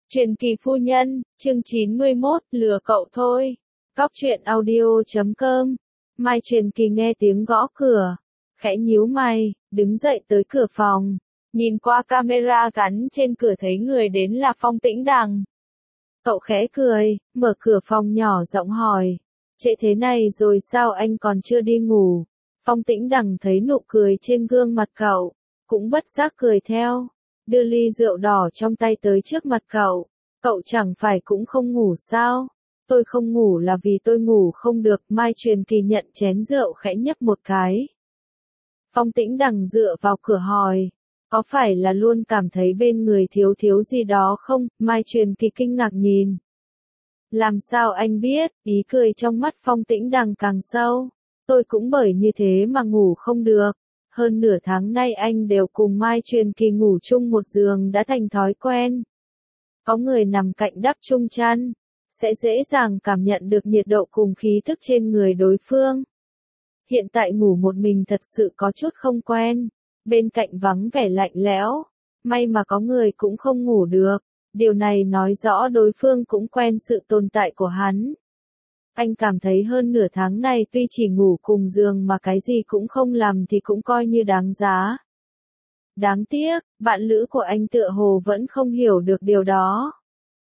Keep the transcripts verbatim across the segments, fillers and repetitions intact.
Truyền kỳ phu nhân, chương chín mươi mốt, lừa cậu thôi. Góc truyện audio chấm com. Mai Truyền Kỳ nghe tiếng gõ cửa, khẽ nhíu mày, đứng dậy tới cửa phòng, nhìn qua camera gắn trên cửa thấy người đến là Phong Tĩnh Đằng. Cậu khẽ cười, mở cửa phòng nhỏ giọng hỏi, trễ thế này rồi sao anh còn chưa đi ngủ? Phong Tĩnh Đằng thấy nụ cười trên gương mặt cậu, cũng bất giác cười theo, đưa ly rượu đỏ trong tay tới trước mặt cậu. Cậu chẳng phải cũng không ngủ sao? Tôi không ngủ là vì tôi ngủ không được. Mai Truyền Kỳ nhận chén rượu khẽ nhấp một cái. Phong Tĩnh Đằng dựa vào cửa hỏi, có phải là luôn cảm thấy bên người thiếu thiếu gì đó không? Mai Truyền Kỳ kinh ngạc nhìn. Làm sao anh biết? Ý cười trong mắt Phong Tĩnh Đằng càng sâu. Tôi cũng bởi như thế mà ngủ không được. Hơn nửa tháng nay anh đều cùng Mai Truyền Kỳ ngủ chung một giường đã thành thói quen. Có người nằm cạnh đắp chung chăn, sẽ dễ dàng cảm nhận được nhiệt độ cùng khí thức trên người đối phương. Hiện tại ngủ một mình thật sự có chút không quen, bên cạnh vắng vẻ lạnh lẽo, may mà có người cũng không ngủ được, điều này nói rõ đối phương cũng quen sự tồn tại của hắn. Anh cảm thấy hơn nửa tháng này tuy chỉ ngủ cùng giường mà cái gì cũng không làm thì cũng coi như đáng giá. Đáng tiếc, bạn lữ của anh tựa hồ vẫn không hiểu được điều đó.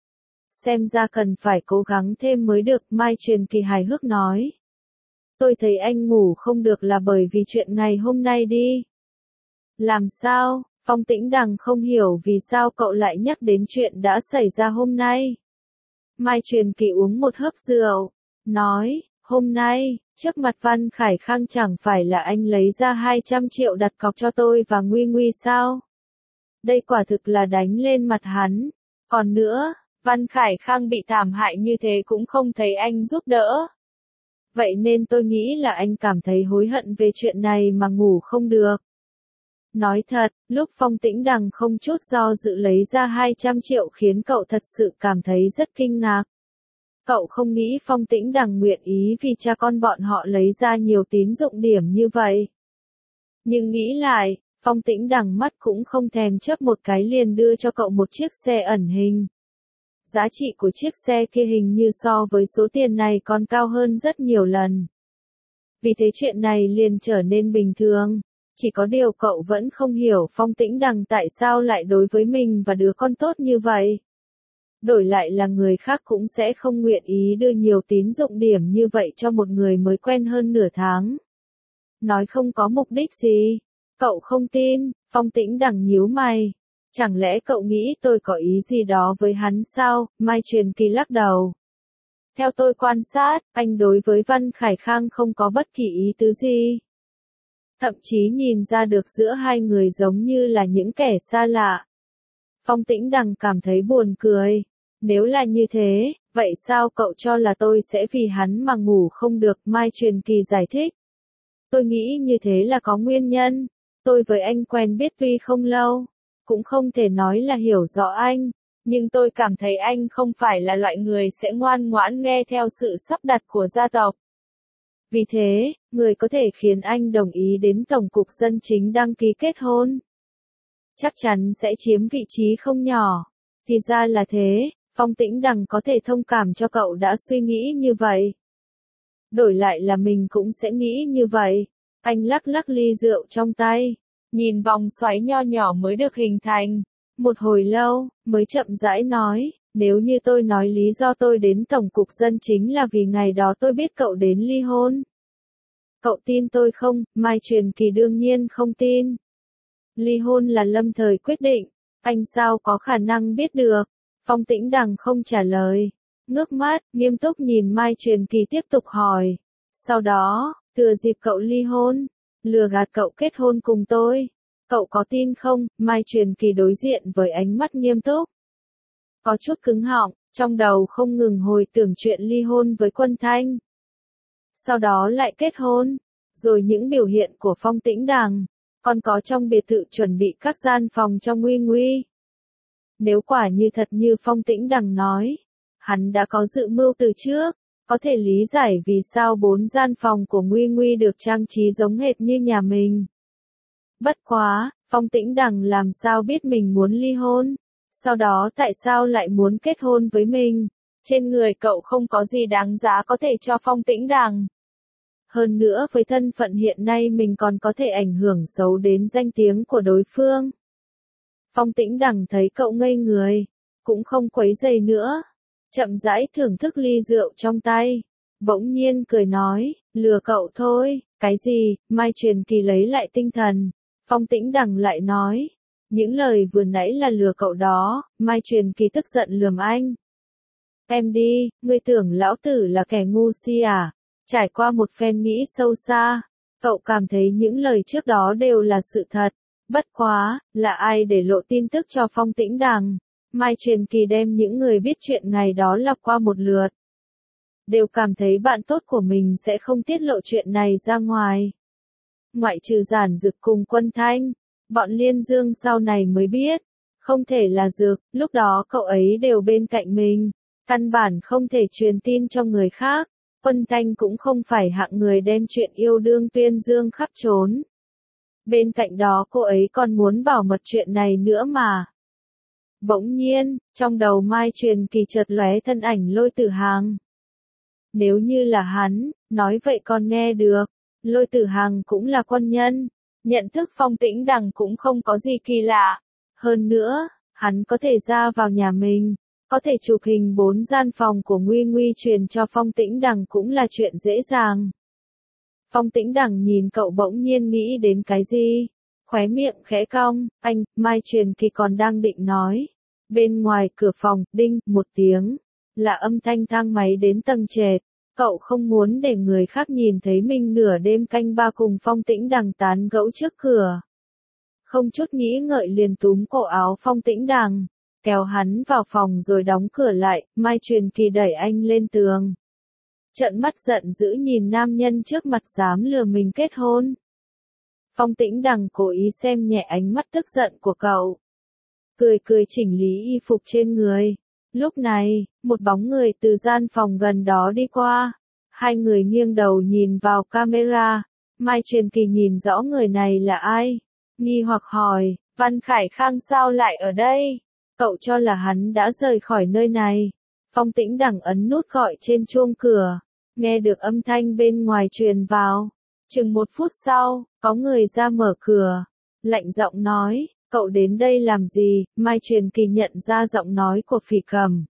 Xem ra cần phải cố gắng thêm mới được, Mai Truyền Kỳ hài hước nói. Tôi thấy anh ngủ không được là bởi vì chuyện ngày hôm nay đi. Làm sao? Phong Tĩnh Đằng không hiểu vì sao cậu lại nhắc đến chuyện đã xảy ra hôm nay. Mai Truyền Kỳ uống một hớp rượu, nói, hôm nay, trước mặt Văn Khải Khang chẳng phải là anh lấy ra hai trăm triệu đặt cọc cho tôi và Nguy Nguy sao? Đây quả thực là đánh lên mặt hắn. Còn nữa, Văn Khải Khang bị thảm hại như thế cũng không thấy anh giúp đỡ. Vậy nên tôi nghĩ là anh cảm thấy hối hận về chuyện này mà ngủ không được. Nói thật, lúc Phong Tĩnh Đằng không chút do dự lấy ra hai trăm triệu khiến cậu thật sự cảm thấy rất kinh ngạc. Cậu không nghĩ Phong Tĩnh Đằng nguyện ý vì cha con bọn họ lấy ra nhiều tín dụng điểm như vậy. Nhưng nghĩ lại, Phong Tĩnh Đằng mắt cũng không thèm chớp một cái liền đưa cho cậu một chiếc xe ẩn hình. Giá trị của chiếc xe kia hình như so với số tiền này còn cao hơn rất nhiều lần. Vì thế chuyện này liền trở nên bình thường. Chỉ có điều cậu vẫn không hiểu Phong Tĩnh Đằng tại sao lại đối với mình và đứa con tốt như vậy. Đổi lại là người khác cũng sẽ không nguyện ý đưa nhiều tín dụng điểm như vậy cho một người mới quen hơn nửa tháng. Nói không có mục đích gì. Cậu không tin, Phong Tĩnh Đằng nhíu mày. Chẳng lẽ cậu nghĩ tôi có ý gì đó với hắn sao? Mai Truyền Kỳ lắc đầu. Theo tôi quan sát, anh đối với Văn Khải Khang không có bất kỳ ý tứ gì. Thậm chí nhìn ra được giữa hai người giống như là những kẻ xa lạ. Phong Tĩnh Đằng cảm thấy buồn cười. Nếu là như thế, vậy sao cậu cho là tôi sẽ vì hắn mà ngủ không được? Mai Truyền Kỳ giải thích. Tôi nghĩ như thế là có nguyên nhân. Tôi với anh quen biết tuy không lâu, cũng không thể nói là hiểu rõ anh, nhưng tôi cảm thấy anh không phải là loại người sẽ ngoan ngoãn nghe theo sự sắp đặt của gia tộc. Vì thế, người có thể khiến anh đồng ý đến Tổng cục Dân chính đăng ký kết hôn, chắc chắn sẽ chiếm vị trí không nhỏ. Thì ra là thế, Phong Tĩnh Đằng có thể thông cảm cho cậu đã suy nghĩ như vậy. Đổi lại là mình cũng sẽ nghĩ như vậy. Anh lắc lắc ly rượu trong tay, nhìn vòng xoáy nho nhỏ mới được hình thành. Một hồi lâu, mới chậm rãi nói, nếu như tôi nói lý do tôi đến Tổng cục Dân chính là vì ngày đó tôi biết cậu đến ly hôn. Cậu tin tôi không? Mai Truyền Kỳ đương nhiên không tin. Ly hôn là lâm thời quyết định, anh sao có khả năng biết được? Phong Tĩnh Đằng không trả lời, ngước mắt, nghiêm túc nhìn Mai Truyền Kỳ tiếp tục hỏi. Sau đó, thừa dịp cậu ly hôn, lừa gạt cậu kết hôn cùng tôi. Cậu có tin không? Mai Truyền Kỳ đối diện với ánh mắt nghiêm túc. Có chút cứng họng, trong đầu không ngừng hồi tưởng chuyện ly hôn với Quân Thanh. Sau đó lại kết hôn, rồi những biểu hiện của Phong Tĩnh Đằng, còn có trong biệt thự chuẩn bị các gian phòng cho Nguy Nguy. Nếu quả như thật như Phong Tĩnh Đằng nói, hắn đã có dự mưu từ trước, có thể lý giải vì sao bốn gian phòng của Nguy Nguy được trang trí giống hệt như nhà mình. Bất quá, Phong Tĩnh Đằng làm sao biết mình muốn ly hôn? Sau đó tại sao lại muốn kết hôn với mình? Trên người cậu không có gì đáng giá có thể cho Phong Tĩnh Đằng. Hơn nữa với thân phận hiện nay mình còn có thể ảnh hưởng xấu đến danh tiếng của đối phương. Phong Tĩnh Đằng thấy cậu ngây người, cũng không quấy rầy nữa, chậm rãi thưởng thức ly rượu trong tay, bỗng nhiên cười nói, lừa cậu thôi, cái gì? Mai Truyền Kỳ lấy lại tinh thần, Phong Tĩnh Đằng lại nói, những lời vừa nãy là lừa cậu đó. Mai Truyền Kỳ tức giận lườm anh. Em đi, ngươi tưởng lão tử là kẻ ngu si à? Trải qua một phen nghĩ sâu xa, cậu cảm thấy những lời trước đó đều là sự thật. Bất quá, là ai để lộ tin tức cho Phong Tĩnh Đằng? Mai Truyền Kỳ đem những người biết chuyện ngày đó lọc qua một lượt. Đều cảm thấy bạn tốt của mình sẽ không tiết lộ chuyện này ra ngoài. Ngoại trừ Giản Dực cùng Quân Thanh, bọn Liên Dương sau này mới biết. Không thể là Dực, lúc đó cậu ấy đều bên cạnh mình. Căn bản không thể truyền tin cho người khác. Quân Thanh cũng không phải hạng người đem chuyện yêu đương tuyên dương khắp trốn. Bên cạnh đó cô ấy còn muốn bảo mật chuyện này nữa mà. Bỗng nhiên, trong đầu Mai Truyền Kỳ chợt lóe thân ảnh Lôi Tử Hằng. Nếu như là hắn, nói vậy còn nghe được. Lôi Tử Hằng cũng là quân nhân. Nhận thức Phong Tĩnh Đằng cũng không có gì kỳ lạ. Hơn nữa, hắn có thể ra vào nhà mình. Có thể chụp hình bốn gian phòng của Nguy Nguy truyền cho Phong Tĩnh Đằng cũng là chuyện dễ dàng. Phong Tĩnh Đằng nhìn cậu bỗng nhiên nghĩ đến cái gì? Khóe miệng khẽ cong, anh, Mai Truyền Kỳ còn đang định nói. Bên ngoài cửa phòng, đinh, một tiếng. Là âm thanh thang máy đến tầng trệt. Cậu không muốn để người khác nhìn thấy mình nửa đêm canh ba cùng Phong Tĩnh Đằng tán gẫu trước cửa. Không chút nghĩ ngợi liền túm cổ áo Phong Tĩnh Đằng, kéo hắn vào phòng rồi đóng cửa lại. Mai Truyền Kỳ đẩy anh lên tường. Trợn mắt giận dữ nhìn nam nhân trước mặt dám lừa mình kết hôn. Phong Tĩnh Đằng cố ý xem nhẹ ánh mắt tức giận của cậu. Cười cười chỉnh lý y phục trên người. Lúc này, một bóng người từ gian phòng gần đó đi qua. Hai người nghiêng đầu nhìn vào camera. Mai Truyền Kỳ nhìn rõ người này là ai. Nghi hoặc hỏi, Văn Khải Khang sao lại ở đây? Cậu cho là hắn đã rời khỏi nơi này. Phong Tĩnh Đằng ấn nút gọi trên chuông cửa. Nghe được âm thanh bên ngoài truyền vào. Chừng một phút sau, có người ra mở cửa. Lạnh giọng nói, cậu đến đây làm gì? Mai Truyền Kỳ nhận ra giọng nói của Phỉ Cầm.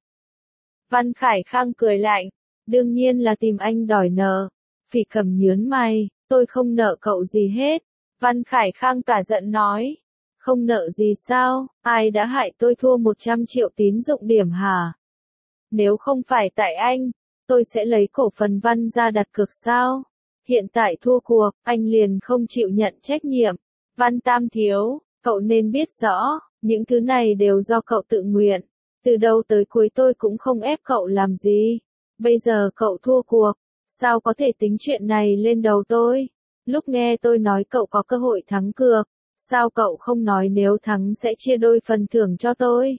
Văn Khải Khang cười lạnh, đương nhiên là tìm anh đòi nợ. Phỉ Cầm nhớn mày, tôi không nợ cậu gì hết. Văn Khải Khang cả giận nói, không nợ gì sao? Ai đã hại tôi thua một trăm triệu tín dụng điểm hả? Nếu không phải tại anh, tôi sẽ lấy cổ phần Văn ra đặt cược sao? Hiện tại thua cuộc, anh liền không chịu nhận trách nhiệm. Văn Tam Thiếu, cậu nên biết rõ, những thứ này đều do cậu tự nguyện. Từ đầu tới cuối tôi cũng không ép cậu làm gì. Bây giờ cậu thua cuộc, sao có thể tính chuyện này lên đầu tôi? Lúc nghe tôi nói cậu có cơ hội thắng cược, sao cậu không nói nếu thắng sẽ chia đôi phần thưởng cho tôi?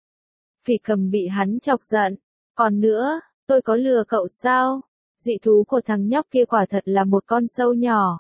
Phỉ Cầm bị hắn chọc giận. Còn nữa, tôi có lừa cậu sao? Dị thú của thằng nhóc kia quả thật là một con sâu nhỏ.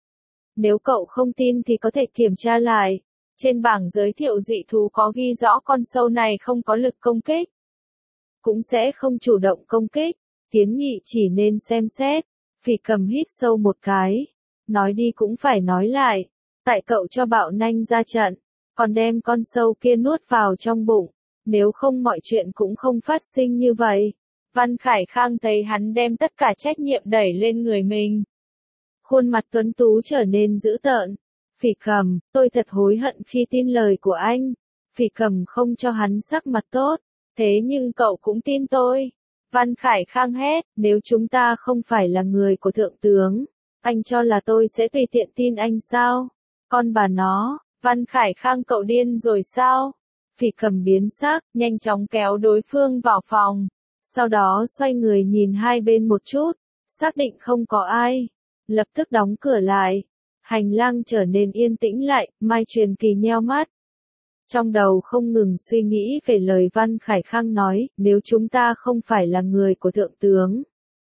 Nếu cậu không tin thì có thể kiểm tra lại. Trên bảng giới thiệu dị thú có ghi rõ con sâu này không có lực công kích. Cũng sẽ không chủ động công kích. Kiến nghị chỉ nên xem xét. Phỉ Cầm hít sâu một cái. Nói đi cũng phải nói lại. Tại cậu cho bạo nanh ra trận. Còn đem con sâu kia nuốt vào trong bụng. Nếu không mọi chuyện cũng không phát sinh như vậy. Văn Khải Khang thấy hắn đem tất cả trách nhiệm đẩy lên người mình. Khuôn mặt tuấn tú trở nên dữ tợn. Phỉ Cầm, tôi thật hối hận khi tin lời của anh. Phỉ Cầm không cho hắn sắc mặt tốt. Thế nhưng cậu cũng tin tôi. Văn Khải Khang hét, nếu chúng ta không phải là người của thượng tướng, anh cho là tôi sẽ tùy tiện tin anh sao? Con bà nó, Văn Khải Khang cậu điên rồi sao? Phỉ Cầm biến sắc, nhanh chóng kéo đối phương vào phòng. Sau đó xoay người nhìn hai bên một chút, xác định không có ai. Lập tức đóng cửa lại. Hành lang trở nên yên tĩnh lại, Mai Truyền Kỳ nheo mắt. Trong đầu không ngừng suy nghĩ về lời Văn Khải Khang nói, nếu chúng ta không phải là người của thượng tướng.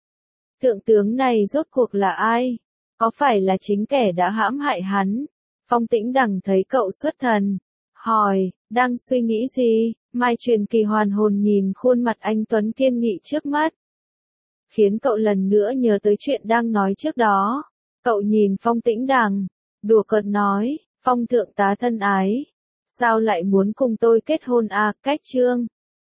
Thượng tướng này rốt cuộc là ai? Có phải là chính kẻ đã hãm hại hắn? Phong Tĩnh Đằng thấy cậu xuất thần. hỏi, đang suy nghĩ gì? Mai Truyền Kỳ hoàn hồn nhìn khuôn mặt anh Tuấn kiên nghị trước mắt. Khiến cậu lần nữa nhớ tới chuyện đang nói trước đó. Cậu nhìn Phong Tĩnh Đằng, đùa cợt nói, Phong thượng tá thân ái. Sao lại muốn cùng tôi kết hôn à, cách trương?